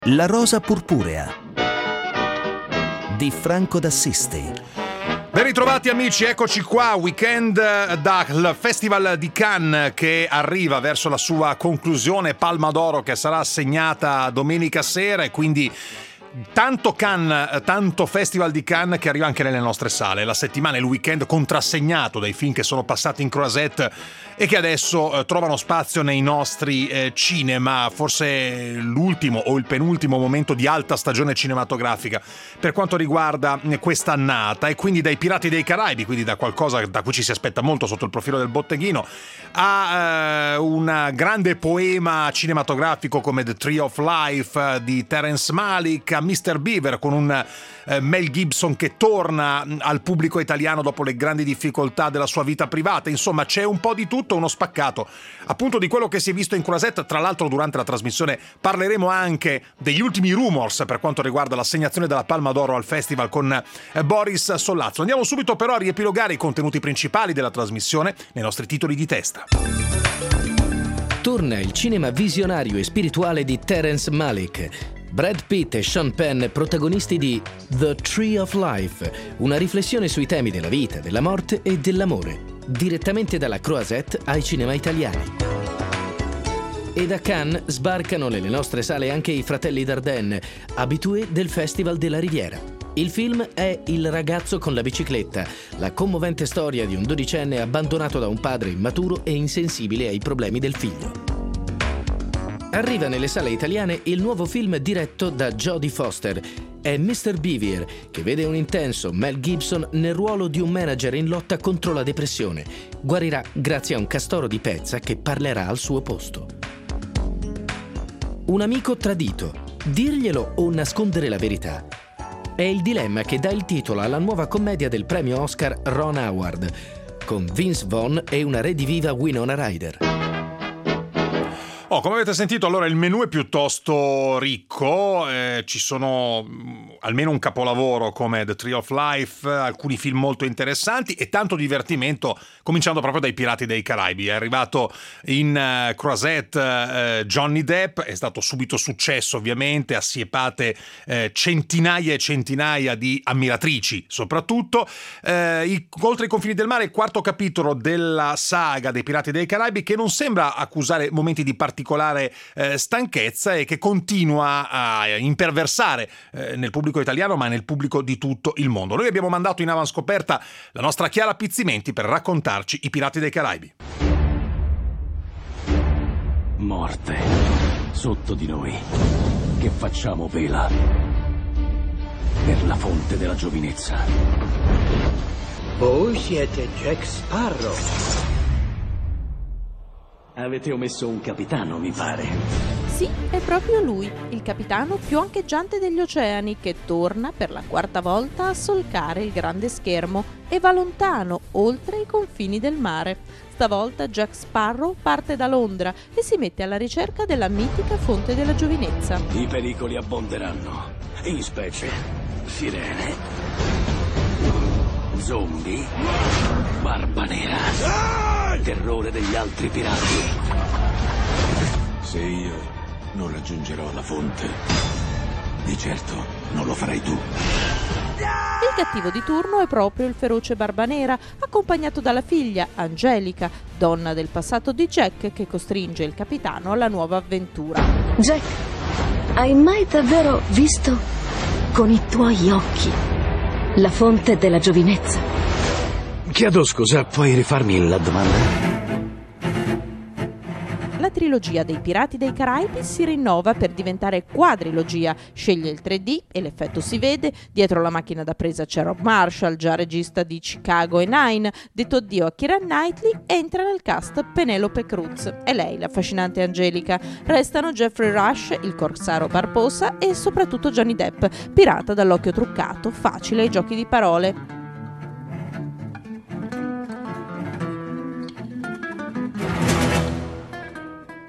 La rosa purpurea di Franco d'Assisti. Ben ritrovati amici, eccoci qua, weekend dal Festival di Cannes che arriva verso la sua conclusione, Palma d'Oro che sarà assegnata domenica sera e quindi tanto Cannes, tanto Festival di Cannes che arriva anche nelle nostre sale. La settimana e il weekend contrassegnato dai film che sono passati in Croisette e che adesso trovano spazio nei nostri cinema, forse l'ultimo o il penultimo momento di alta stagione cinematografica per quanto riguarda quest'annata, e quindi dai Pirati dei Caraibi, quindi da qualcosa da cui ci si aspetta molto sotto il profilo del botteghino, a un grande poema cinematografico come The Tree of Life di Terence Malick, a Mr. Beaver con un Mel Gibson che torna al pubblico italiano dopo le grandi difficoltà della sua vita privata. Insomma, c'è un po' di tutto, uno spaccato appunto di quello che si è visto in Croisette. Tra l'altro durante la trasmissione parleremo anche degli ultimi rumors per quanto riguarda l'assegnazione della Palma d'Oro al festival con Boris Sollazzo. Andiamo subito però a riepilogare i contenuti principali della trasmissione nei nostri titoli di testa. Torna il cinema visionario e spirituale di Terence Malick. Brad Pitt e Sean Penn protagonisti di The Tree of Life, una riflessione sui temi della vita, della morte e dell'amore, direttamente dalla Croisette ai cinema italiani. E da Cannes sbarcano nelle nostre sale anche i fratelli Dardenne, habitué del Festival della Riviera. Il film è Il ragazzo con la bicicletta, la commovente storia di un dodicenne abbandonato da un padre immaturo e insensibile ai problemi del figlio. Arriva nelle sale italiane il nuovo film diretto da Jodie Foster. È Mr. Beaver, che vede un intenso Mel Gibson nel ruolo di un manager in lotta contro la depressione. Guarirà grazie a un castoro di pezza che parlerà al suo posto. Un amico tradito. Dirglielo o nascondere la verità? È il dilemma che dà il titolo alla nuova commedia del premio Oscar Ron Howard, con Vince Vaughn e una rediviva Winona Ryder. Come avete sentito, allora il menù è piuttosto ricco, ci sono almeno un capolavoro come The Tree of Life, alcuni film molto interessanti e tanto divertimento, cominciando proprio dai Pirati dei Caraibi. È arrivato in Croisette Johnny Depp, è stato subito successo ovviamente, assiepate centinaia e centinaia di ammiratrici soprattutto. Oltre i confini del mare, il quarto capitolo della saga dei Pirati dei Caraibi che non sembra accusare momenti di particolare stanchezza e che continua a imperversare nel pubblico italiano ma nel pubblico di tutto il mondo. Noi abbiamo mandato in avanscoperta la nostra Chiara Pizzimenti per raccontarci i Pirati dei Caraibi. Morte sotto di noi, che facciamo vela per la fonte della giovinezza. Voi siete Jack Sparrow. Avete omesso un capitano, mi pare. Sì, è proprio lui, il capitano più ancheggiante degli oceani, che torna per la quarta volta a solcare il grande schermo e va lontano, oltre i confini del mare. Stavolta Jack Sparrow parte da Londra e si mette alla ricerca della mitica fonte della giovinezza. I pericoli abbonderanno, in specie sirene, zombie, barba nera, terrore degli altri pirati. Se io non raggiungerò la fonte, di certo non lo farai tu. Il cattivo di turno è proprio il feroce Barbanera, accompagnato dalla figlia, Angelica, donna del passato di Jack, che costringe il capitano alla nuova avventura. Jack, hai mai davvero visto con i tuoi occhi la fonte della giovinezza? Chiedo scusa, puoi rifarmi la domanda? La trilogia dei Pirati dei Caraibi si rinnova per diventare quadrilogia. Sceglie il 3D e l'effetto si vede. Dietro la macchina da presa c'è Rob Marshall, già regista di Chicago e Nine. Detto addio a Keira Knightley, entra nel cast Penelope Cruz. È lei l'affascinante Angelica. Restano Geoffrey Rush, il corsaro Barbossa e soprattutto Johnny Depp, pirata dall'occhio truccato, facile ai giochi di parole.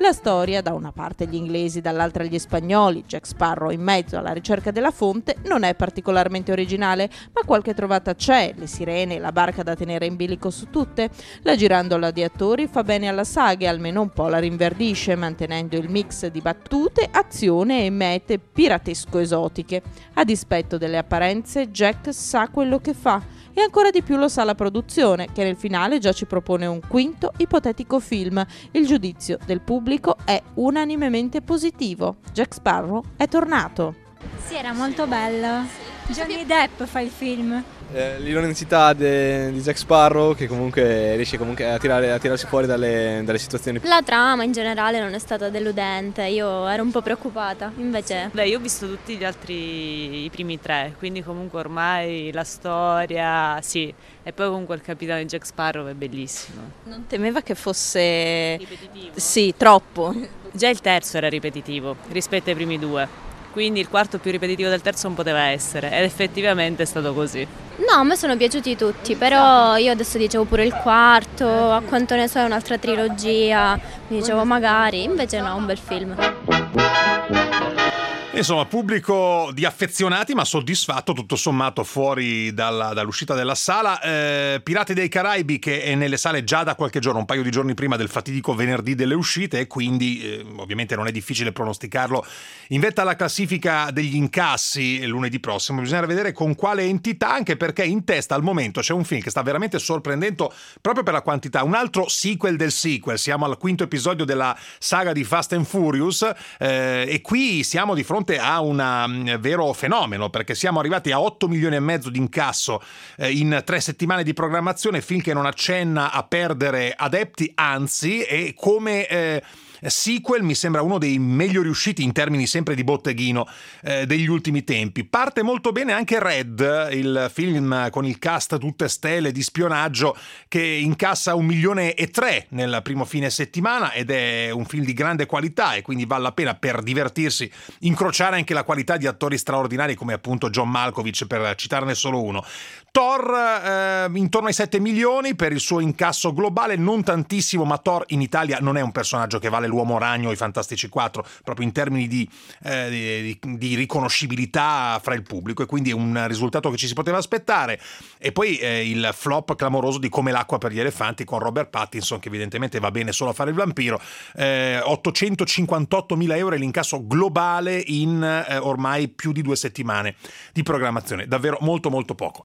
La storia, da una parte gli inglesi, dall'altra gli spagnoli, Jack Sparrow in mezzo alla ricerca della fonte, non è particolarmente originale, ma qualche trovata c'è, le sirene e la barca da tenere in bilico su tutte. La girandola di attori fa bene alla saga e almeno un po' la rinverdisce, mantenendo il mix di battute, azione e mete piratesco-esotiche. A dispetto delle apparenze, Jack sa quello che fa e ancora di più lo sa la produzione, che nel finale già ci propone un quinto ipotetico film. Il giudizio del pubblico è unanimemente positivo. Jack Sparrow è tornato. Sì, era molto bello. Johnny Depp fa il film. L'ironicità di Jack Sparrow, che comunque riesce a tirarsi fuori dalle situazioni. La trama in generale non è stata deludente, io ero un po' preoccupata, invece... Io ho visto tutti gli altri, i primi 3, quindi comunque ormai la storia, sì, e poi comunque il capitano di Jack Sparrow è bellissimo. Non temeva che fosse... Ripetitivo? Sì, troppo. Già il terzo era ripetitivo rispetto ai primi 2. Quindi il quarto più ripetitivo del terzo non poteva essere, ed effettivamente è stato così. No, a me sono piaciuti tutti, però io adesso dicevo pure il quarto, a quanto ne so è un'altra trilogia, mi dicevo magari, invece no, un bel film. Insomma, pubblico di affezionati ma soddisfatto tutto sommato fuori dall'uscita della sala. Pirati dei Caraibi, che è nelle sale già da qualche giorno, un paio di giorni prima del fatidico venerdì delle uscite, e quindi ovviamente non è difficile pronosticarlo in vetta alla classifica degli incassi lunedì prossimo. Bisognerà vedere con quale entità, anche perché in testa al momento c'è un film che sta veramente sorprendendo proprio per la quantità, un altro sequel del sequel. Siamo al quinto episodio della saga di Fast and Furious, e qui siamo di fronte a un vero fenomeno, perché siamo arrivati a 8 milioni e mezzo di incasso in 3 settimane di programmazione, film che non accenna a perdere adepti, anzi, e come sequel mi sembra uno dei meglio riusciti in termini sempre di botteghino degli ultimi tempi. Parte molto bene anche Red, il film con il cast tutte stelle di spionaggio, che incassa 1,3 milioni nel primo fine settimana, ed è un film di grande qualità e quindi vale la pena, per divertirsi, incrociare anche la qualità di attori straordinari come appunto John Malkovich, per citarne solo uno. Thor intorno ai 7 milioni per il suo incasso globale, non tantissimo, ma Thor in Italia non è un personaggio che vale l'Uomo Ragno o i Fantastici 4, proprio in termini di riconoscibilità fra il pubblico, e quindi è un risultato che ci si poteva aspettare. E poi il flop clamoroso di Come l'acqua per gli elefanti con Robert Pattinson, che evidentemente va bene solo a fare il vampiro. 858.000 euro è l'incasso globale in ormai più di 2 settimane di programmazione, davvero molto molto poco.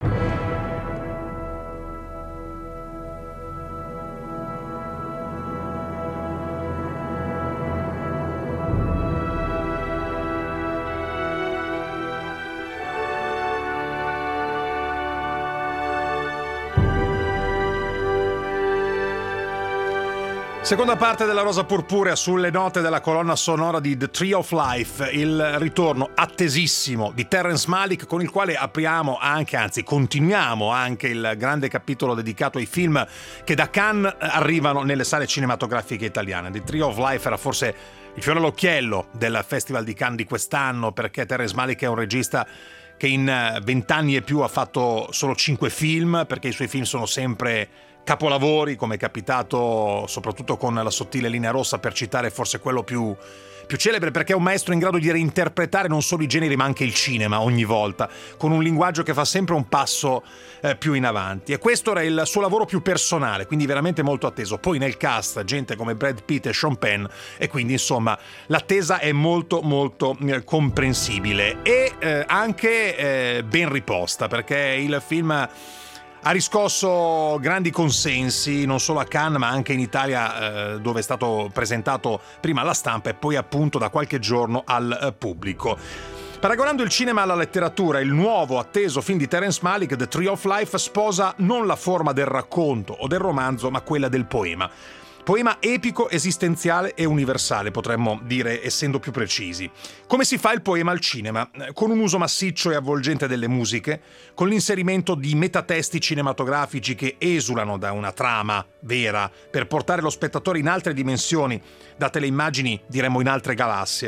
Seconda parte della Rosa Purpurea sulle note della colonna sonora di The Tree of Life, il ritorno attesissimo di Terrence Malick, con il quale apriamo continuiamo anche il grande capitolo dedicato ai film che da Cannes arrivano nelle sale cinematografiche italiane. The Tree of Life era forse il fiore all'occhiello del Festival di Cannes di quest'anno, perché Terrence Malick è un regista che in 20 anni e più ha fatto solo 5 film, perché i suoi film sono sempre capolavori, come è capitato soprattutto con La sottile linea rossa, per citare forse quello più celebre, perché è un maestro in grado di reinterpretare non solo i generi ma anche il cinema ogni volta, con un linguaggio che fa sempre un passo più in avanti. E questo era il suo lavoro più personale, quindi veramente molto atteso. Poi nel cast gente come Brad Pitt e Sean Penn, e quindi insomma l'attesa è molto molto comprensibile e anche ben riposta, perché il film ha riscosso grandi consensi non solo a Cannes ma anche in Italia, dove è stato presentato prima alla stampa e poi appunto da qualche giorno al pubblico. Paragonando il cinema alla letteratura, il nuovo atteso film di Terrence Malick, The Tree of Life, sposa non la forma del racconto o del romanzo ma quella del poema. Poema epico, esistenziale e universale, potremmo dire, essendo più precisi. Come si fa il poema al cinema? Con un uso massiccio e avvolgente delle musiche, con l'inserimento di metatesti cinematografici che esulano da una trama vera per portare lo spettatore in altre dimensioni, date le immagini, diremmo in altre galassie.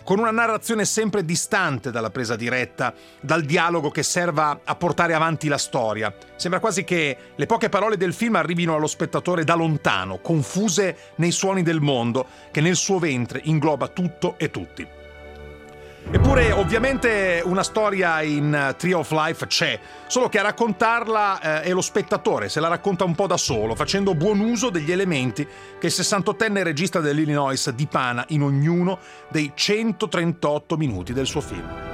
con una narrazione sempre distante dalla presa diretta, dal dialogo che serva a portare avanti la storia. Sembra quasi che le poche parole del film arrivino allo spettatore da lontano, confuse nei suoni del mondo che nel suo ventre ingloba tutto e tutti. Eppure, ovviamente, una storia in Tree of Life c'è, solo che a raccontarla è lo spettatore, se la racconta un po' da solo, facendo buon uso degli elementi che il 68enne regista dell'Illinois dipana in ognuno dei 138 minuti del suo film.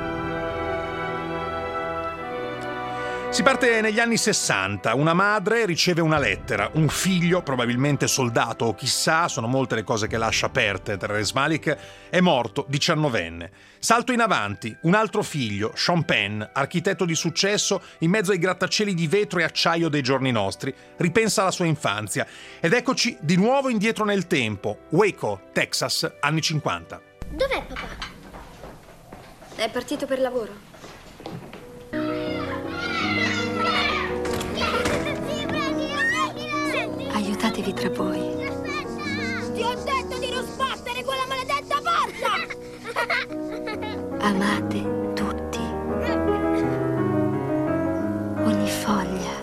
Si parte negli anni 60, una madre riceve una lettera, un figlio, probabilmente soldato o chissà, sono molte le cose che lascia aperte. Terrence Malick è morto 19enne. Salto in avanti, un altro figlio, Sean Penn, architetto di successo, in mezzo ai grattacieli di vetro e acciaio dei giorni nostri, ripensa alla sua infanzia. Ed eccoci di nuovo indietro nel tempo, Waco, Texas, anni 50. Dov'è papà? È partito per lavoro. Aiutatevi tra voi. Ti ho detto di non sbattere quella maledetta porta! Amate tutti. Ogni foglia.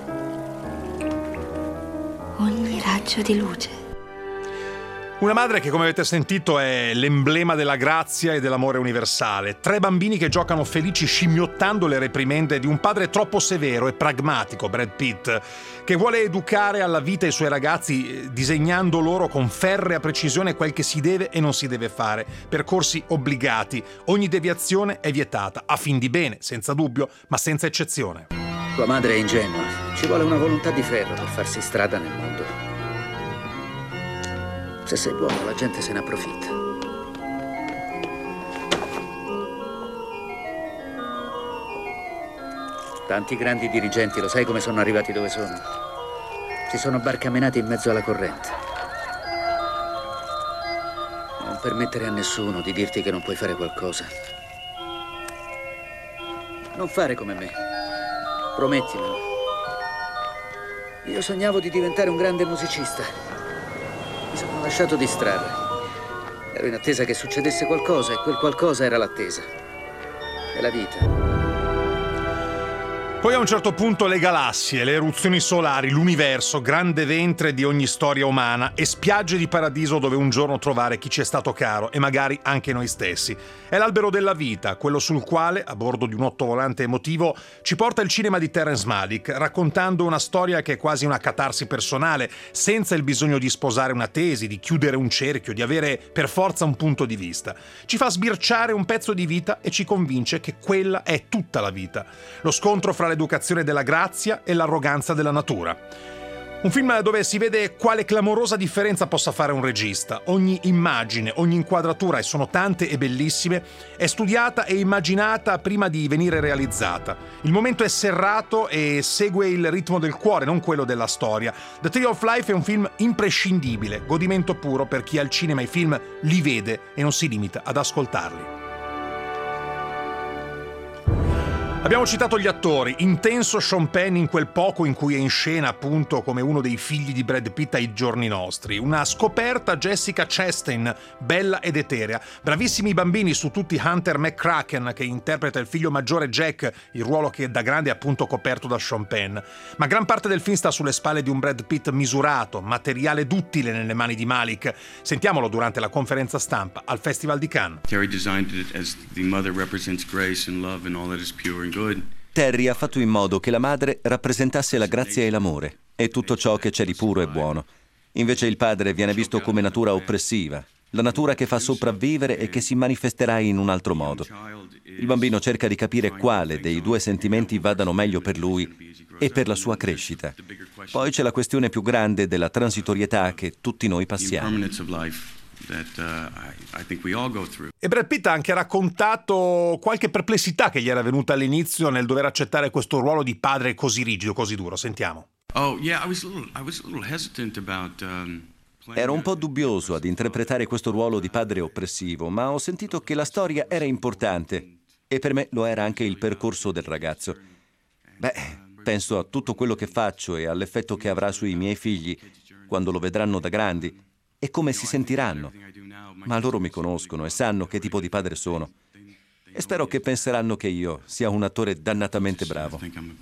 Ogni raggio di luce. Una madre che, come avete sentito, è l'emblema della grazia e dell'amore universale. 3 bambini che giocano felici scimmiottando le reprimende di un padre troppo severo e pragmatico, Brad Pitt, che vuole educare alla vita i suoi ragazzi disegnando loro con ferrea precisione quel che si deve e non si deve fare. Percorsi obbligati. Ogni deviazione è vietata, a fin di bene, senza dubbio, ma senza eccezione. Tua madre è ingenua. Ci vuole una volontà di ferro per farsi strada nel mondo. Se sei buono, la gente se ne approfitta. Tanti grandi dirigenti, lo sai come sono arrivati dove sono? Si sono barcamenati in mezzo alla corrente. Non permettere a nessuno di dirti che non puoi fare qualcosa. Non fare come me. Promettimelo. Io sognavo di diventare un grande musicista. Mi sono lasciato distrarre. Ero in attesa che succedesse qualcosa e quel qualcosa era l'attesa. È la vita. Poi a un certo punto le galassie, le eruzioni solari, l'universo, grande ventre di ogni storia umana e spiagge di paradiso dove un giorno trovare chi ci è stato caro e magari anche noi stessi. È l'albero della vita, quello sul quale, a bordo di un ottovolante emotivo, ci porta il cinema di Terrence Malick, raccontando una storia che è quasi una catarsi personale, senza il bisogno di sposare una tesi, di chiudere un cerchio, di avere per forza un punto di vista. Ci fa sbirciare un pezzo di vita e ci convince che quella è tutta la vita. Lo scontro fra l'educazione della grazia e l'arroganza della natura. Un film dove si vede quale clamorosa differenza possa fare un regista. Ogni immagine, ogni inquadratura, e sono tante e bellissime, è studiata e immaginata prima di venire realizzata. Il momento è serrato e segue il ritmo del cuore, non quello della storia. The Tree of Life è un film imprescindibile, godimento puro per chi al cinema i film li vede e non si limita ad ascoltarli. Abbiamo citato gli attori, intenso Sean Penn in quel poco in cui è in scena appunto come uno dei figli di Brad Pitt ai giorni nostri, una scoperta Jessica Chastain, bella ed eterea, bravissimi bambini su tutti Hunter McCracken che interpreta il figlio maggiore Jack, il ruolo che da grande è appunto coperto da Sean Penn, ma gran parte del film sta sulle spalle di un Brad Pitt misurato, materiale duttile nelle mani di Malick. Sentiamolo durante la conferenza stampa al Festival di Cannes. Terry designed it as the mother represents grace and love and all that is pure. Terry ha fatto in modo che la madre rappresentasse la grazia e l'amore e tutto ciò che c'è di puro e buono. Invece il padre viene visto come natura oppressiva, la natura che fa sopravvivere e che si manifesterà in un altro modo. Il bambino cerca di capire quale dei due sentimenti vadano meglio per lui e per la sua crescita. Poi c'è la questione più grande della transitorietà che tutti noi passiamo. E Brad Pitt ha anche raccontato qualche perplessità che gli era venuta all'inizio nel dover accettare questo ruolo di padre così rigido, così duro. Sentiamo. Ero un po' dubbioso ad interpretare questo ruolo di padre oppressivo, ma ho sentito che la storia era importante e per me lo era anche il percorso del ragazzo. Penso a tutto quello che faccio e all'effetto che avrà sui miei figli quando lo vedranno da grandi e come si sentiranno. ma loro mi conoscono e sanno che tipo di padre sono. E spero che penseranno che io sia un attore dannatamente bravo.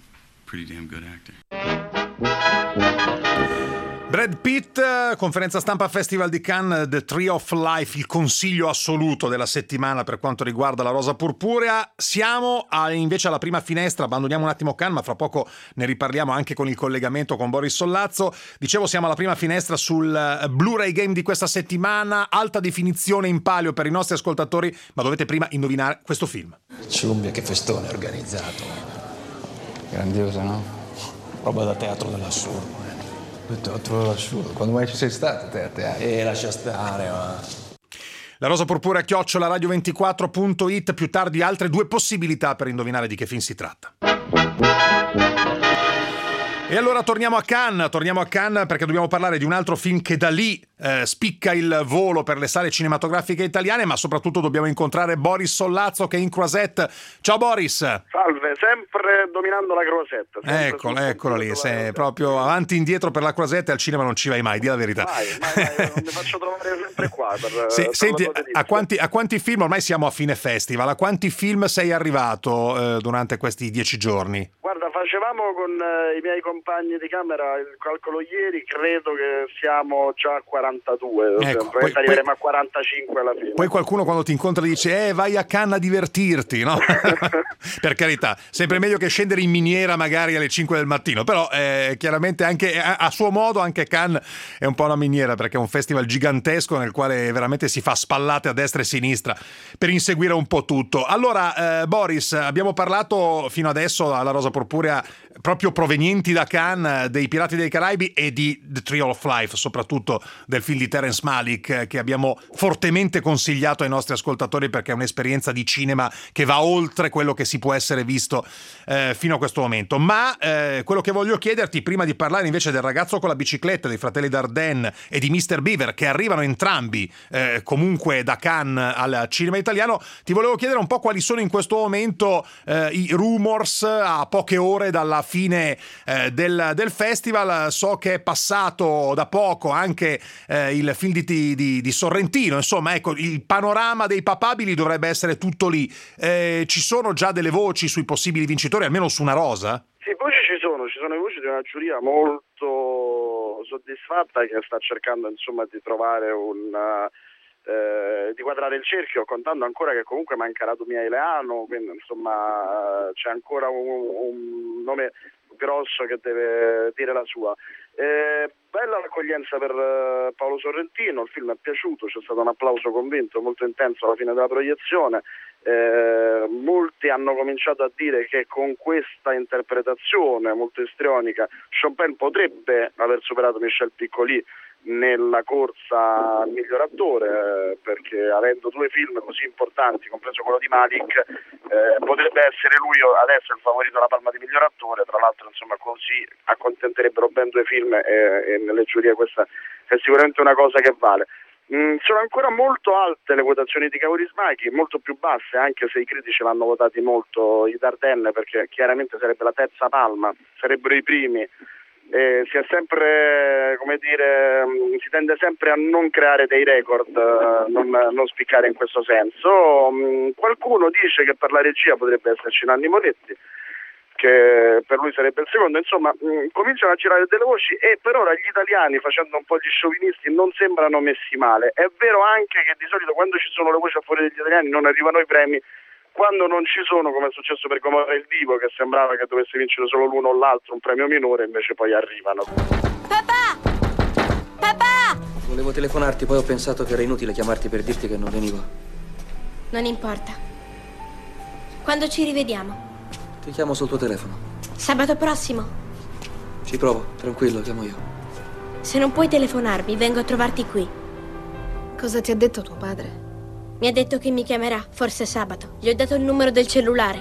Brad Pitt, conferenza stampa Festival di Cannes, The Tree of Life, il consiglio assoluto della settimana per quanto riguarda La Rosa Purpurea. Siamo invece alla prima finestra, abbandoniamo un attimo Cannes, ma fra poco ne riparliamo anche con il collegamento con Boris Sollazzo. Dicevo, siamo alla prima finestra sul Blu-ray Game di questa settimana, alta definizione in palio per i nostri ascoltatori, ma dovete prima indovinare questo film. Ciumbia, che festone organizzato. Grandioso, no? Roba da teatro dell'assurdo. Teatro dell'assurdo. Quando mai ci sei stato te a teatro? Lascia stare, ma... La Rosa Purpurea @radio24.it, più tardi altre due possibilità per indovinare di che film si tratta. E allora torniamo a Cannes perché dobbiamo parlare di un altro film che da lì spicca il volo per le sale cinematografiche italiane, ma soprattutto dobbiamo incontrare Boris Sollazzo che è in Croisette. Ciao Boris! Salve, sempre dominando la Croisette. Eccolo lì, sei proprio avanti e indietro per la Croisette, al cinema non ci vai mai, di la verità. Mai, non mi faccio trovare sempre qua. Senti, a quanti film, ormai siamo a fine festival, a quanti film sei arrivato durante questi 10 giorni? Guarda, facevamo con i miei compagni di camera il calcolo ieri, credo che siamo già a 42, ecco, arriveremo a 45 alla fine. Poi qualcuno quando ti incontra dice vai a Cannes a divertirti, no? Per carità, sempre meglio che scendere in miniera magari alle 5 del mattino, però chiaramente anche a suo modo anche Cannes è un po' una miniera, perché è un festival gigantesco nel quale veramente si fa spallate a destra e a sinistra per inseguire un po' tutto. Allora Boris, abbiamo parlato fino adesso alla Rosa Purpurea proprio provenienti da Cannes, dei Pirati dei Caraibi e di The Tree of Life, soprattutto del film di Terrence Malick, che abbiamo fortemente consigliato ai nostri ascoltatori perché è un'esperienza di cinema che va oltre quello che si può essere visto fino a questo momento. Ma quello che voglio chiederti, prima di parlare invece del Ragazzo con la bicicletta, dei Fratelli Dardenne e di Mr. Beaver, che arrivano entrambi comunque da Cannes al cinema italiano, ti volevo chiedere un po' quali sono in questo momento i rumors a poche ore dalla fine del festival. So che è passato da poco anche il film di Sorrentino, insomma, ecco, il panorama dei papabili dovrebbe essere tutto lì. Ci sono già delle voci sui possibili vincitori, almeno su una rosa? Sì, voci ci sono le voci di una giuria molto soddisfatta che sta cercando insomma di trovare di quadrare il cerchio, contando ancora che comunque manca la Dumia Ileano, quindi insomma c'è ancora un nome grosso che deve dire la sua. Bella l'accoglienza per Paolo Sorrentino, il film è piaciuto, c'è stato un applauso convinto molto intenso alla fine della proiezione. Molti hanno cominciato a dire che con questa interpretazione molto istrionica Sean Penn potrebbe aver superato Michel Piccoli nella corsa al miglior attore, perché avendo due film così importanti, compreso quello di Malick, potrebbe essere lui adesso il favorito alla palma di miglior attore. Tra l'altro insomma così accontenterebbero ben due film e nelle giurie questa è sicuramente una cosa che vale. Sono ancora molto alte le votazioni di Kaurismäki, molto più basse, anche se i critici l'hanno votati molto i Dardenne, perché chiaramente sarebbe la terza palma, sarebbero i primi. Si è sempre, come dire, si tende sempre a non creare dei record, non spiccare in questo senso. Qualcuno dice che per la regia potrebbe esserci Nanni Moretti, che per lui sarebbe il secondo. Insomma, cominciano a girare delle voci e per ora gli italiani, facendo un po' gli sciovinisti, non sembrano messi male. È vero anche che di solito quando ci sono le voci a favore degli italiani non arrivano i premi. Quando non ci sono, come è successo per Gomorra il Divo, che sembrava che dovesse vincere solo l'uno o l'altro un premio minore, invece poi arrivano. Papà! Papà! Volevo telefonarti, poi ho pensato che era inutile chiamarti per dirti che non venivo. Non importa. Quando ci rivediamo? Ti chiamo sul tuo telefono. Sabato prossimo? Ci provo, tranquillo, chiamo io. Se non puoi telefonarmi, vengo a trovarti qui. Cosa ti ha detto tuo padre? Mi ha detto che mi chiamerà, forse sabato. Gli ho dato il numero del cellulare.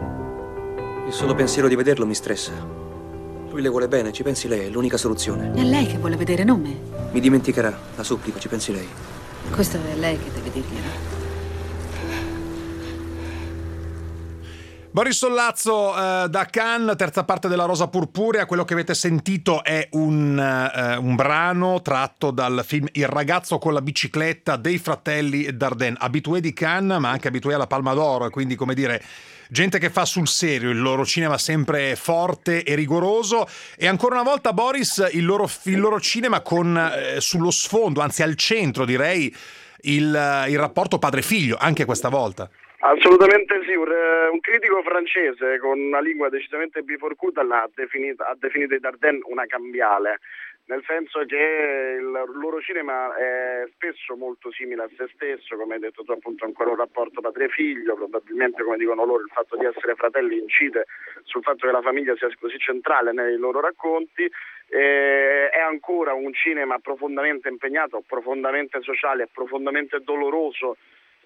Il solo pensiero di vederlo mi stressa. Lui le vuole bene, ci pensi lei, è l'unica soluzione. È lei che vuole vedere, non me. Mi dimenticherà, la supplico, ci pensi lei. Questo è lei che deve dirglielo. Boris Sollazzo da Cannes, terza parte della Rosa Purpurea. Quello che avete sentito è un brano tratto dal film Il ragazzo con la bicicletta dei fratelli Dardenne, abitué di Cannes ma anche abitué alla Palma d'Oro, e quindi, come dire, gente che fa sul serio, il loro cinema sempre forte e rigoroso. E ancora una volta, Boris, il loro cinema con sullo sfondo, anzi al centro direi, il rapporto padre-figlio, anche questa volta. Assolutamente sì, un critico francese con una lingua decisamente biforcuta ha definito i Dardenne una cambiale, nel senso che il loro cinema è spesso molto simile a se stesso, come hai detto tu, appunto ancora un rapporto padre-figlio, probabilmente, come dicono loro, il fatto di essere fratelli incide sul fatto che la famiglia sia così centrale nei loro racconti. È ancora un cinema profondamente impegnato, profondamente sociale e profondamente doloroso,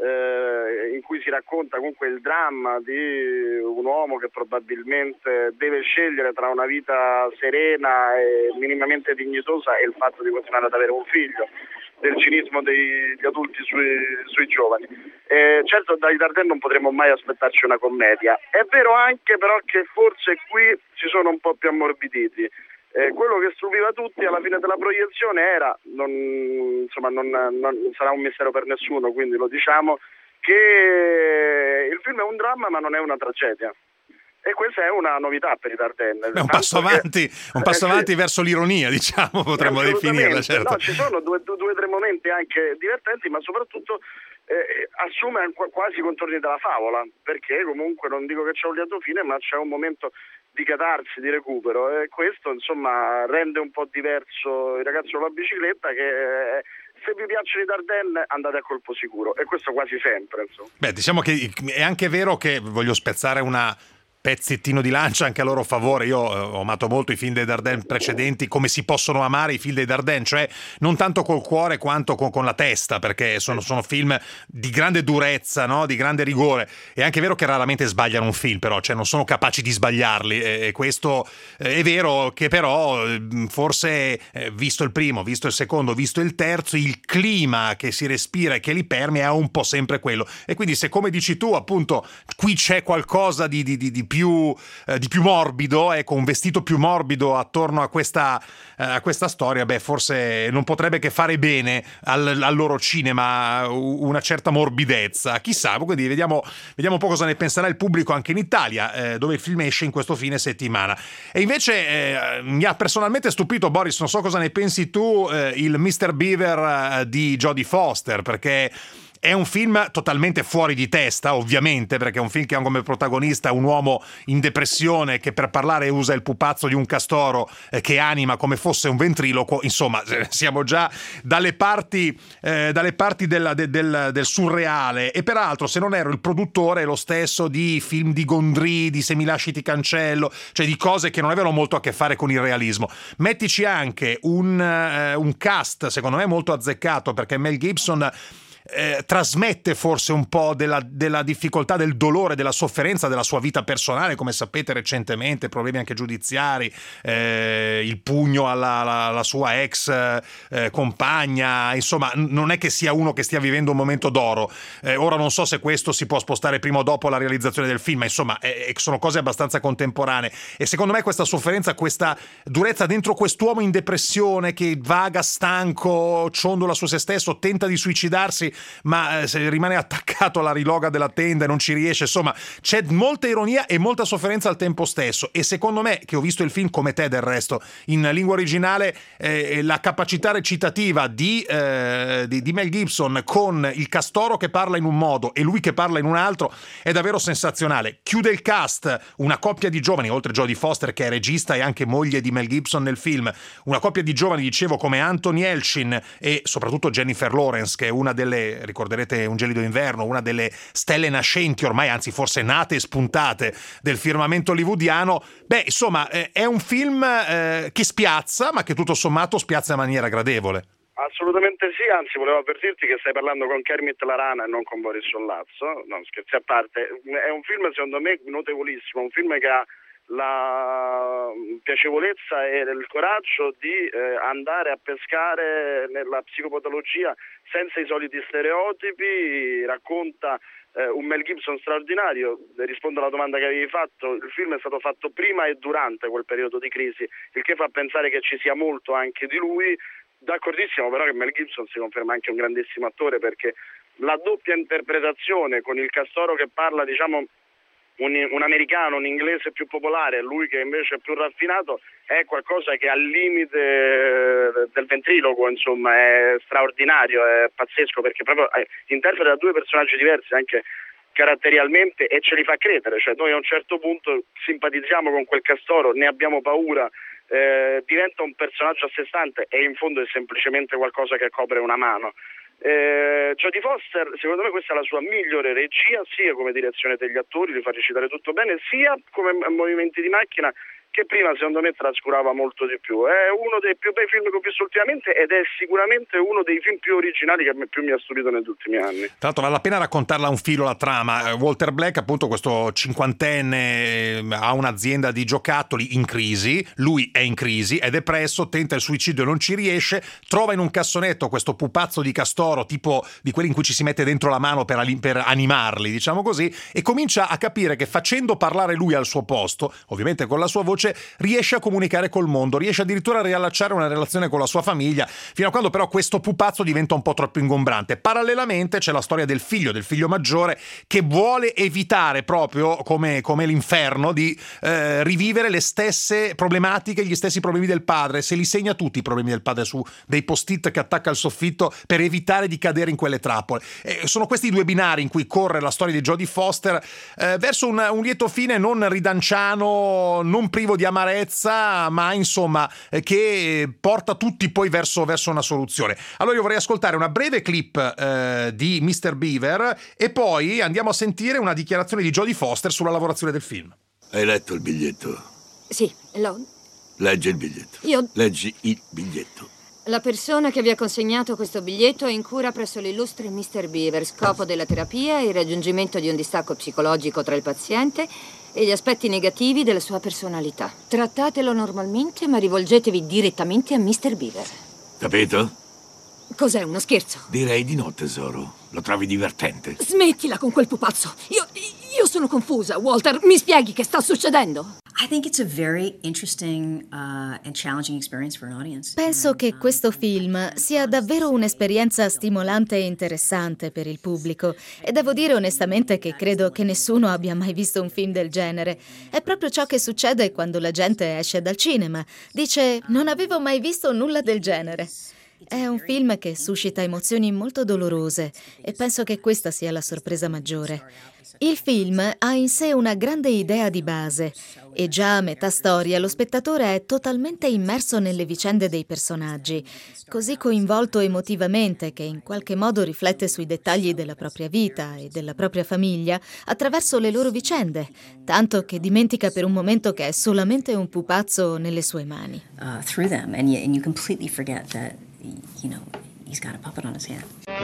in cui si racconta comunque il dramma di un uomo che probabilmente deve scegliere tra una vita serena e minimamente dignitosa e il fatto di continuare ad avere un figlio, del cinismo degli adulti sui giovani. Certo, dai Dardenne non potremo mai aspettarci una commedia. È vero anche però che forse qui si sono un po' più ammorbiditi. Quello che stupiva tutti alla fine della proiezione era, non sarà un mistero per nessuno, quindi lo diciamo, che il film è un dramma ma non è una tragedia. E questa è una novità per i Dardenne. È un passo avanti verso l'ironia, diciamo, potremmo definirla. Certo. No, ci sono due o tre momenti anche divertenti, ma soprattutto assume quasi i contorni della favola, perché comunque non dico che c'è un lieto fine, ma c'è un momento di catarsi, di recupero, e questo insomma rende un po' diverso Il ragazzo con la bicicletta, che se vi piacciono i Dardenne andate a colpo sicuro, e questo quasi sempre, insomma. Beh, diciamo che è anche vero che voglio spezzare una pezzettino di lancia anche a loro favore. Io ho amato molto i film dei Dardenne precedenti, come si possono amare i film dei Dardenne, cioè non tanto col cuore quanto con la testa, perché sono film di grande durezza, no? Di grande rigore. È anche vero che raramente sbagliano un film, però, cioè non sono capaci di sbagliarli, e questo è vero. Che però forse visto il primo, visto il secondo, visto il terzo, il clima che si respira e che li permea è un po' sempre quello. E quindi, se come dici tu, appunto, qui c'è qualcosa di più morbido, ecco, un vestito più morbido attorno a questa storia, beh, forse non potrebbe che fare bene al loro cinema una certa morbidezza. Chissà, quindi vediamo un po' cosa ne penserà il pubblico anche in Italia, dove il film esce in questo fine settimana. E invece mi ha personalmente stupito, Boris, non so cosa ne pensi tu, il Mr. Beaver di Jodie Foster, perché è un film totalmente fuori di testa, ovviamente, perché è un film che ha come protagonista un uomo in depressione che per parlare usa il pupazzo di un castoro che anima come fosse un ventriloquo. Insomma, siamo già dalle parti del surreale. E peraltro, se non ero il produttore, è lo stesso di film di Gondry, di Se mi lasci ti cancello, cioè di cose che non avevano molto a che fare con il realismo. Mettici anche un cast, secondo me, molto azzeccato, perché Mel Gibson trasmette forse un po' della difficoltà, del dolore, della sofferenza della sua vita personale, come sapete recentemente, problemi anche giudiziari, il pugno alla sua ex compagna, insomma non è che sia uno che stia vivendo un momento d'oro. Ora non so se questo si può spostare prima o dopo la realizzazione del film, ma insomma sono cose abbastanza contemporanee, e secondo me questa sofferenza, questa durezza dentro quest'uomo in depressione che vaga, stanco, ciondola su se stesso, tenta di suicidarsi, ma rimane attaccato alla riloga della tenda e non ci riesce. Insomma, c'è molta ironia e molta sofferenza al tempo stesso, e secondo me, che ho visto il film come te del resto in lingua originale, la capacità recitativa di Mel Gibson con il castoro che parla in un modo e lui che parla in un altro è davvero sensazionale. Chiude il cast una coppia di giovani, oltre Jodie Foster che è regista e anche moglie di Mel Gibson nel film, una coppia di giovani, dicevo, come Anthony Elchin e soprattutto Jennifer Lawrence, che è una delle, ricorderete Un gelido inverno, una delle stelle nascenti ormai, anzi forse nate e spuntate del firmamento hollywoodiano. Beh, insomma, è un film che spiazza, ma che tutto sommato spiazza in maniera gradevole. Assolutamente sì, anzi volevo avvertirti che stai parlando con Kermit la Rana e non con Boris Sollazzo. No, scherzi a parte, è un film secondo me notevolissimo, un film che ha la piacevolezza e il coraggio di andare a pescare nella psicopatologia senza i soliti stereotipi, racconta un Mel Gibson straordinario. Rispondo alla domanda che avevi fatto: il film è stato fatto prima e durante quel periodo di crisi, il che fa pensare che ci sia molto anche di lui. D'accordissimo però che Mel Gibson si conferma anche un grandissimo attore, perché la doppia interpretazione con il castoro che parla, diciamo, un americano, un inglese più popolare, lui che invece è più raffinato, è qualcosa che al limite del ventriloquo, insomma, è straordinario, è pazzesco, perché proprio interpreta due personaggi diversi anche caratterialmente e ce li fa credere. Cioè, noi a un certo punto simpatizziamo con quel castoro, ne abbiamo paura, diventa un personaggio a sé stante e in fondo è semplicemente qualcosa che copre una mano. Jodie Foster, secondo me questa è la sua migliore regia, sia come direzione degli attori, li fa recitare tutto bene, sia come movimenti di macchina, che prima secondo me trascurava molto di più. È uno dei più bei film che ho visto ultimamente ed è sicuramente uno dei film più originali che più mi ha stupito negli ultimi anni. Tra l'altro vale la pena raccontarla a un filo la trama. Walter Black, appunto, questo cinquantenne, ha un'azienda di giocattoli in crisi, lui è in crisi, è depresso, tenta il suicidio e non ci riesce, trova in un cassonetto questo pupazzo di castoro, tipo di quelli in cui ci si mette dentro la mano per animarli, diciamo così, e comincia a capire che facendo parlare lui al suo posto, ovviamente con la sua voce, riesce a comunicare col mondo, riesce addirittura a riallacciare una relazione con la sua famiglia, fino a quando però questo pupazzo diventa un po' troppo ingombrante. Parallelamente c'è la storia del figlio maggiore, che vuole evitare, proprio come l'inferno, di rivivere le stesse problematiche, gli stessi problemi del padre. Se li segna tutti i problemi del padre su dei post-it che attacca al soffitto per evitare di cadere in quelle trappole. Sono questi due binari in cui corre la storia di Jodie Foster verso un lieto fine non ridanciano, non privo di amarezza, ma insomma che porta tutti poi verso una soluzione. Allora io vorrei ascoltare una breve clip di Mr. Beaver e poi andiamo a sentire una dichiarazione di Jodie Foster sulla lavorazione del film. Hai letto il biglietto? Sì, l'ho... Leggi il biglietto. Leggi il biglietto. La persona che vi ha consegnato questo biglietto è in cura presso l'illustre Mr. Beaver. Scopo della terapia è il raggiungimento di un distacco psicologico tra il paziente e gli aspetti negativi della sua personalità. Trattatelo normalmente, ma rivolgetevi direttamente a Mr. Beaver. Capito? Cos'è, uno scherzo? Direi di no, tesoro. Lo trovi divertente? Smettila con quel pupazzo. Io sono confusa. Walter, mi spieghi che sta succedendo? Penso che questo film sia davvero un'esperienza stimolante e interessante per il pubblico. E devo dire onestamente che credo che nessuno abbia mai visto un film del genere. È proprio ciò che succede quando la gente esce dal cinema. Dice: non avevo mai visto nulla del genere. È un film che suscita emozioni molto dolorose e penso che questa sia la sorpresa maggiore. Il film ha in sé una grande idea di base e già a metà storia lo spettatore è totalmente immerso nelle vicende dei personaggi, così coinvolto emotivamente che in qualche modo riflette sui dettagli della propria vita e della propria famiglia attraverso le loro vicende, tanto che dimentica per un momento che è solamente un pupazzo nelle sue mani. Through them, and you completely forget that, he's got a puppet on his hand.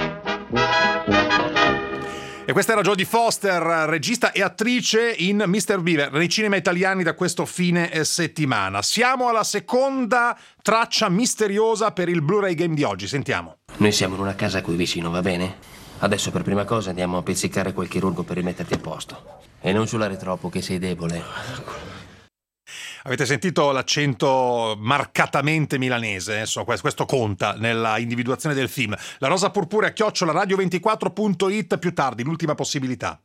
E questa era Jodie Foster, regista e attrice in Mr. Beaver, nei cinema italiani da questo fine settimana. Siamo alla seconda traccia misteriosa per il Blu-ray Game di oggi, sentiamo. Noi siamo in una casa qui vicino, va bene? Adesso per prima cosa andiamo a pizzicare quel chirurgo per rimetterti a posto. E non ciulare troppo che sei debole. Avete sentito l'accento marcatamente milanese, questo conta nella individuazione del film. La rosa purpurea @radio24.it, più tardi, l'ultima possibilità.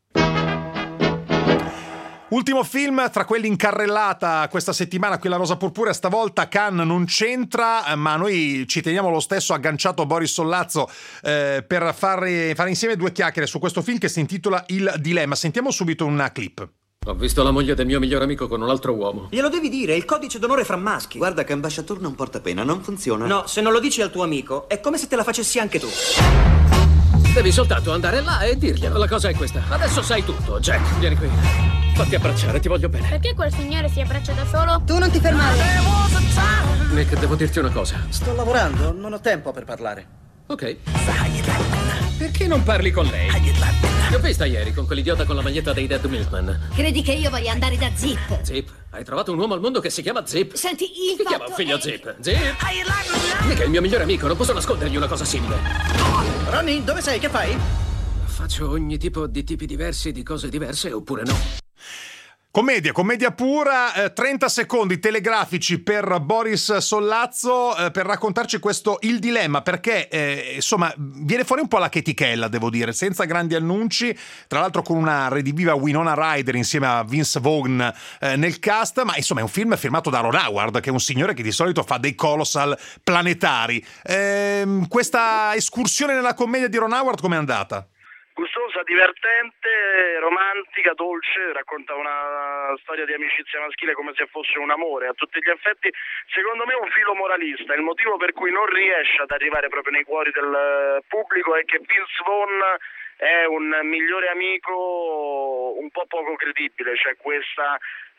Ultimo film tra quelli in carrellata questa settimana qui la Rosa Purpurea. Stavolta Cannes non c'entra, ma noi ci teniamo lo stesso agganciato Boris Sollazzo per fare insieme due chiacchiere su questo film che si intitola Il Dilemma. Sentiamo subito una clip. Ho visto la moglie del mio migliore amico con un altro uomo. Glielo devi dire, è il codice d'onore fra maschi. Guarda che ambasciatur non porta pena, non funziona. No, se non lo dici al tuo amico, è come se te la facessi anche tu. Devi soltanto andare là e dirglielo. La cosa è questa. Adesso sai tutto, Jack. Vieni qui. Fatti abbracciare, ti voglio bene. Perché quel signore si abbraccia da solo? Tu non ti fermare. Nick, devo dirti una cosa. Sto lavorando, non ho tempo per parlare. Ok. Perché non parli con lei? Ti ho vista ieri con quell'idiota con la maglietta dei Dead Milkman. Credi che io voglia andare da Zip? Zip? Hai trovato un uomo al mondo che si chiama Zip? Senti, il Chi chiama un figlio Zip? Zip? Nick è il mio migliore amico, non posso nascondergli una cosa simile. Ronnie, dove sei? Che fai? Fa Faccio ogni tipo di tipi diversi, di cose diverse, oppure no. Commedia pura, 30 secondi telegrafici per Boris Sollazzo per raccontarci questo Il Dilemma, perché insomma viene fuori un po' la chetichella, devo dire, senza grandi annunci, tra l'altro con una rediviva Winona Ryder insieme a Vince Vaughn nel cast, ma insomma è un film firmato da Ron Howard, che è un signore che di solito fa dei colossal planetari. Questa escursione nella commedia di Ron Howard com'è andata? Gustosa, divertente, romantica, dolce, racconta una storia di amicizia maschile come se fosse un amore a tutti gli effetti. Secondo me è un filo moralista. Il motivo per cui non riesce ad arrivare proprio nei cuori del pubblico è che Vince Vaughn è un migliore amico un po' poco credibile, c'è questa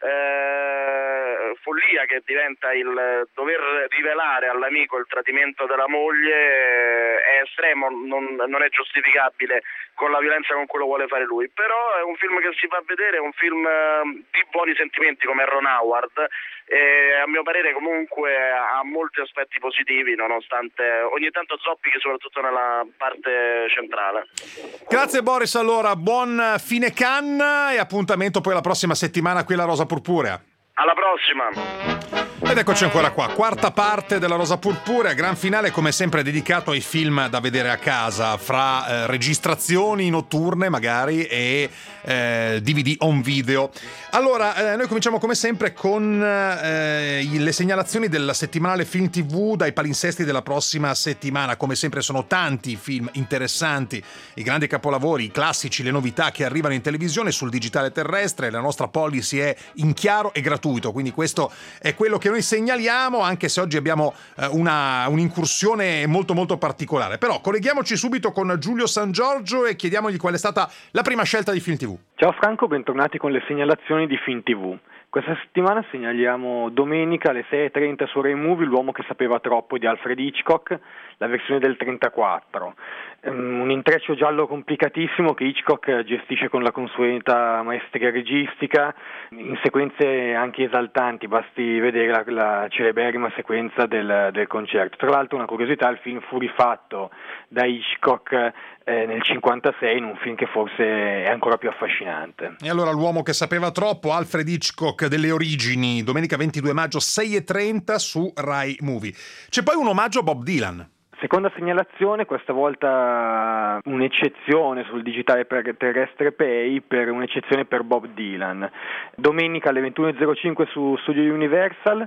follia che diventa il dover rivelare all'amico il tradimento della moglie, è estremo, non è giustificabile con la violenza con cui lo vuole fare lui, però è un film che si fa vedere, è un film di buoni sentimenti come Ron Howard, e a mio parere comunque ha molti aspetti positivi nonostante ogni tanto zoppichi soprattutto nella parte centrale. Grazie Boris, allora buon fine Cannes e appuntamento poi la prossima settimana qui alla Rosa Purpurea. Alla prossima! Ed eccoci ancora qua, quarta parte della Rosa Purpurea, gran finale come sempre dedicato ai film da vedere a casa, fra registrazioni notturne magari e DVD on video. Allora, noi cominciamo come sempre con le segnalazioni della settimanale Film TV dai palinsesti della prossima settimana. Come sempre sono tanti film interessanti, i grandi capolavori, i classici, le novità che arrivano in televisione sul digitale terrestre. La nostra policy è in chiaro e gratuito, quindi questo è quello che noi segnaliamo, anche se oggi abbiamo un'incursione molto molto particolare. Però colleghiamoci subito con Giulio San Giorgio e chiediamogli qual è stata la prima scelta di Film TV. Ciao Franco, bentornati con le segnalazioni di Film TV. Questa settimana segnaliamo domenica alle 6:30 su Rai Movie L'uomo che sapeva troppo di Alfred Hitchcock, la versione del 34. Un intreccio giallo complicatissimo che Hitchcock gestisce con la consueta maestria registica, in sequenze anche esaltanti, basti vedere la celeberrima sequenza del concerto. Tra l'altro, una curiosità, il film fu rifatto da Hitchcock nel 1956 in un film che forse è ancora più affascinante. E allora L'uomo che sapeva troppo, Alfred Hitchcock delle origini, domenica 22 maggio 6:30 su Rai Movie. C'è poi un omaggio a Bob Dylan. Seconda segnalazione, questa volta un'eccezione sul digitale terrestre Pay, per un'eccezione per Bob Dylan. Domenica alle 21:05 su Studio Universal,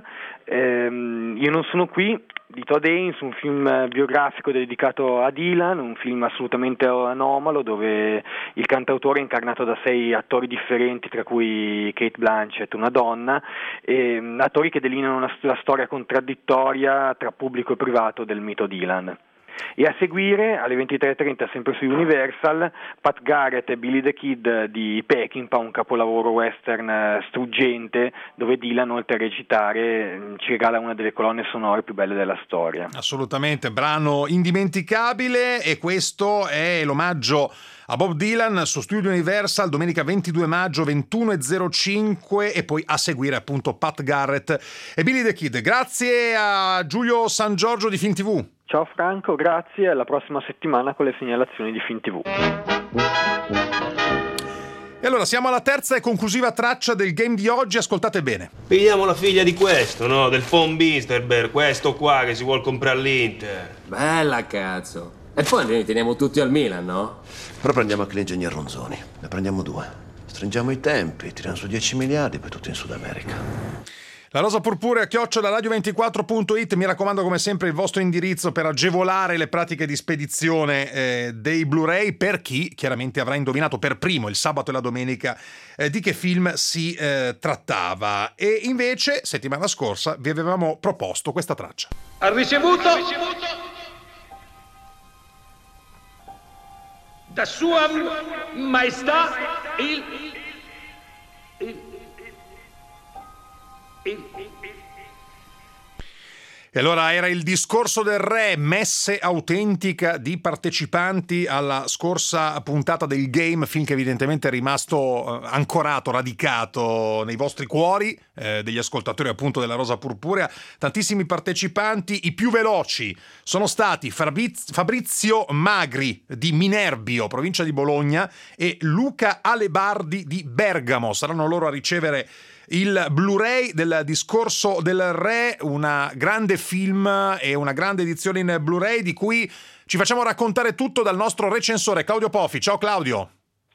Io non sono qui, di Todd Haynes, un film biografico dedicato a Dylan, un film assolutamente anomalo dove il cantautore è incarnato da 6 attori differenti, tra cui Cate Blanchett, una donna, attori che delineano la storia contraddittoria tra pubblico e privato del mito Dylan. E a seguire, alle 23:30, sempre su Universal, Pat Garrett e Billy the Kid di Peckinpah, un capolavoro western struggente, dove Dylan, oltre a recitare, ci regala una delle colonne sonore più belle della storia. Assolutamente, brano indimenticabile, e questo è l'omaggio a Bob Dylan su Studio Universal, domenica 22 maggio 21:05, e poi a seguire appunto Pat Garrett e Billy the Kid. Grazie a Giulio San Giorgio di Film TV. Ciao Franco, grazie, alla prossima settimana con le segnalazioni di Film TV. E allora siamo alla terza e conclusiva traccia del game di oggi, ascoltate bene. Pigliamo la figlia di questo, no? Del von Bisterberg, questo qua che si vuol comprare l'Inter. Bella cazzo. E poi li teniamo tutti al Milan, no? Però prendiamo anche l'ingegner Ronzoni, ne prendiamo 2. Stringiamo i tempi, tiriamo su 10 miliardi, poi tutto in Sud America. La Rosa Purpurea @radio24.it, mi raccomando come sempre il vostro indirizzo per agevolare le pratiche di spedizione dei Blu-ray, per chi chiaramente avrà indovinato per primo il sabato e la domenica di che film si trattava. E invece settimana scorsa vi avevamo proposto questa traccia. Ha ricevuto da Sua Maestà E allora era il discorso del re, messe autentica di partecipanti alla scorsa puntata del Game, film che evidentemente è rimasto ancorato, radicato nei vostri cuori, degli ascoltatori appunto della Rosa Purpurea. Tantissimi partecipanti, i più veloci sono stati Fabrizio Magri di Minerbio, provincia di Bologna, e Luca Alebardi di Bergamo. Saranno loro a ricevere il Blu-ray del discorso del re, una grande film e una grande edizione in Blu-ray di cui ci facciamo raccontare tutto dal nostro recensore Claudio Poffi. Ciao Claudio.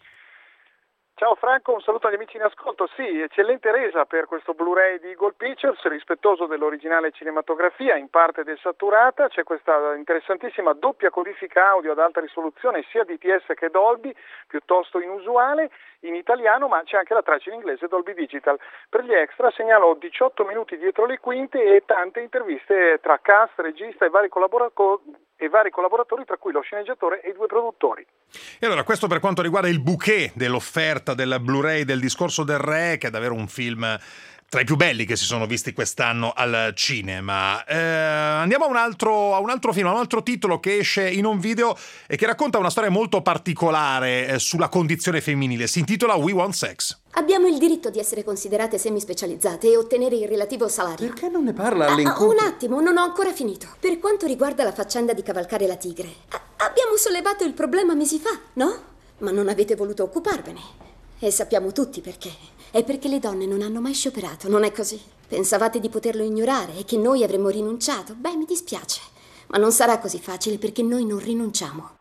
Ciao Franco, un saluto agli amici in ascolto. Sì, eccellente resa per questo Blu-ray di Eagle Pictures, rispettoso dell'originale cinematografia, in parte desaturata. C'è questa interessantissima doppia codifica audio ad alta risoluzione, sia DTS che Dolby, piuttosto inusuale, in italiano, ma c'è anche la traccia in inglese Dolby Digital. Per gli extra segnalo 18 minuti dietro le quinte e tante interviste tra cast, regista e vari collaboratori, tra cui lo sceneggiatore e i 2 produttori. E allora, questo per quanto riguarda il bouquet dell'offerta del Blu-ray del discorso del re, che è davvero un film tra i più belli che si sono visti quest'anno al cinema. Andiamo a un altro film, a un altro titolo che esce in un video e che racconta una storia molto particolare sulla condizione femminile. Si intitola We Want Sex. Abbiamo il diritto di essere considerate semi-specializzate e ottenere il relativo salario. Perché non ne parla all'incontro? Un attimo, non ho ancora finito. Per quanto riguarda la faccenda di cavalcare la tigre, abbiamo sollevato il problema mesi fa, no? Ma non avete voluto occuparvene. E sappiamo tutti perché. È perché le donne non hanno mai scioperato, non è così? Pensavate di poterlo ignorare e che noi avremmo rinunciato? Beh, mi dispiace. Ma non sarà così facile perché noi non rinunciamo.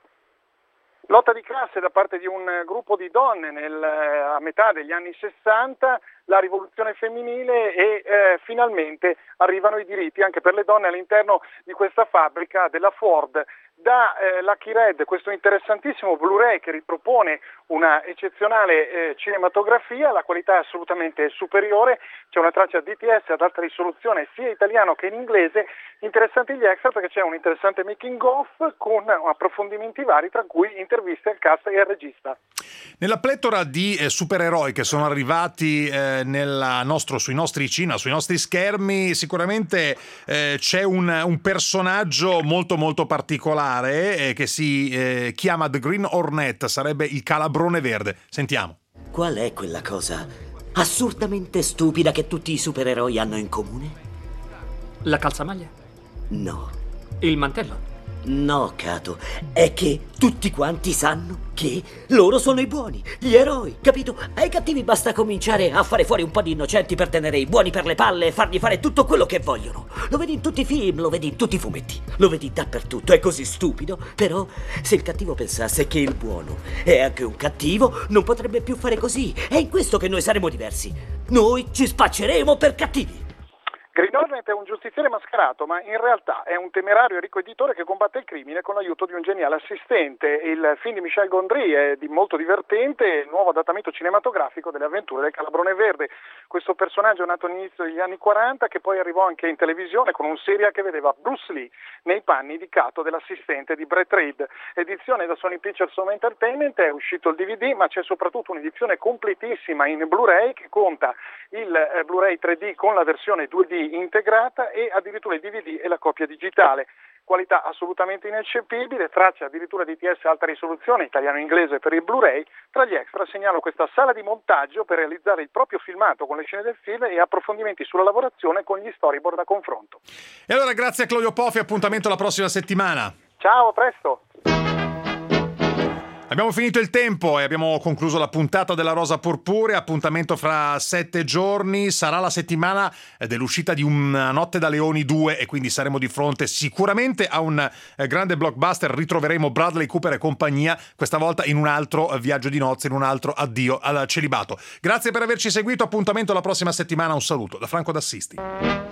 Lotta di classe da parte di un gruppo di donne a metà degli anni 60, la rivoluzione femminile e finalmente arrivano i diritti anche per le donne all'interno di questa fabbrica della Ford. Da Lucky Red, questo interessantissimo Blu-ray che ripropone una eccezionale cinematografia, la qualità è assolutamente superiore, c'è una traccia DTS ad alta risoluzione sia italiano che in inglese, interessanti gli extra perché c'è un interessante making of con approfondimenti vari, tra cui interviste al cast e al regista. Nella pletora di supereroi che sono arrivati sui nostri cinema, sui nostri schermi, sicuramente c'è un personaggio molto molto particolare che si chiama The Green Hornet, sarebbe il calabrone verde. Sentiamo. Qual è quella cosa assurdamente stupida che tutti i supereroi hanno in comune? La calzamaglia? No. Il mantello? No, Cato, è che tutti quanti sanno che loro sono i buoni, gli eroi, capito? Ai cattivi basta cominciare a fare fuori un po' di innocenti per tenere i buoni per le palle e fargli fare tutto quello che vogliono. Lo vedi in tutti i film, lo vedi in tutti i fumetti, lo vedi dappertutto, è così stupido. Però se il cattivo pensasse che il buono è anche un cattivo, non potrebbe più fare così. È in questo che noi saremo diversi. Noi ci spacceremo per cattivi. Green Hornet è un giustiziere mascherato, ma in realtà è un temerario e ricco editore che combatte il crimine con l'aiuto di un geniale assistente. Il film di Michel Gondry è molto divertente, il nuovo adattamento cinematografico delle avventure del Calabrone Verde. Questo personaggio è nato all'inizio degli anni 40, che poi arrivò anche in televisione con un serial che vedeva Bruce Lee nei panni di Cato, dell'assistente di Brett Reed. Edizione da Sony Pictures Home Entertainment, è uscito il DVD, ma c'è soprattutto un'edizione completissima in Blu-ray che conta il Blu-ray 3D con la versione 2D integrata e addirittura il DVD e la copia digitale. Qualità assolutamente ineccepibile, traccia addirittura DTS alta risoluzione, italiano e inglese per il Blu-ray. Tra gli extra segnalo questa sala di montaggio per realizzare il proprio filmato con le scene del film e approfondimenti sulla lavorazione con gli storyboard a confronto. E allora grazie a Claudio Poffi, appuntamento la prossima settimana. Ciao, a presto! Abbiamo finito il tempo e abbiamo concluso la puntata della Rosa Purpurea. Appuntamento fra 7 giorni. Sarà la settimana dell'uscita di Una notte da leoni 2 e quindi saremo di fronte sicuramente a un grande blockbuster. Ritroveremo Bradley Cooper e compagnia, questa volta in un altro viaggio di nozze, in un altro addio al celibato. Grazie per averci seguito. Appuntamento la prossima settimana. Un saluto da Franco D'Assisti.